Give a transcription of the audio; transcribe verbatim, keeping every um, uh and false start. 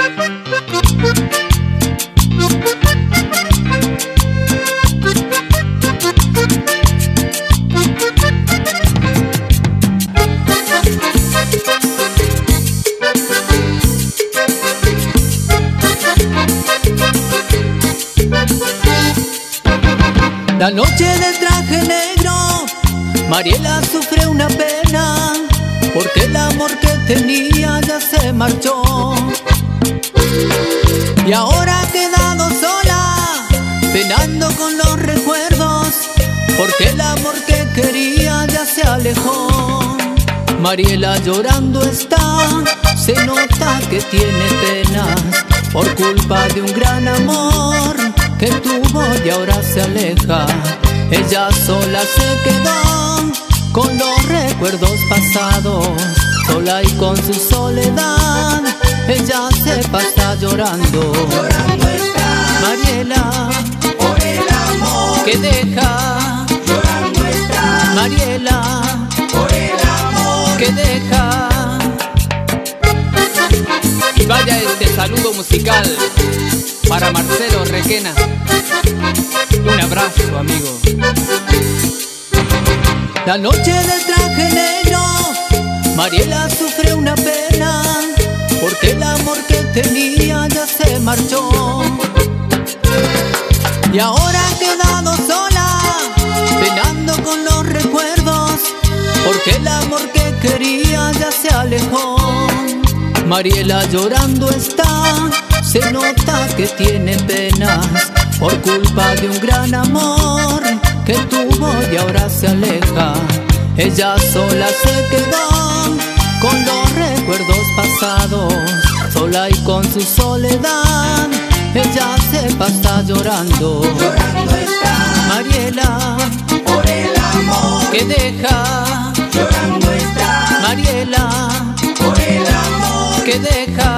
La noche del traje negro, Mariela sufre una pena, porque el amor que tenía ya se marchó. Y ahora ha quedado sola, penando con los recuerdos, porque el amor que quería ya se alejó. Mariela llorando está, se nota que tiene penas, por culpa de un gran amor que tuvo y ahora se aleja. Ella sola se quedó con los recuerdos pasados, sola y con su soledad, ella se pasa llorando. Llorando está Mariela por el amor que deja, llorando está Mariela por el amor que deja. Y vaya este saludo musical para Marcelo Requena. Un abrazo, amigo. La noche del traje negro, Mariela sufre una pena, porque el amor que tenía ya se marchó. Y ahora ha quedado sola, penando con los recuerdos, porque el amor que quería ya se alejó. Mariela llorando está, se nota que tiene penas, por culpa de un gran amor que tuvo y ahora se aleja. Ella sola se quedó con los recuerdos pasados, sola y con su soledad, ella se pasa llorando. Llorando está Mariela por el amor que deja, llorando está Mariela por el amor que deja.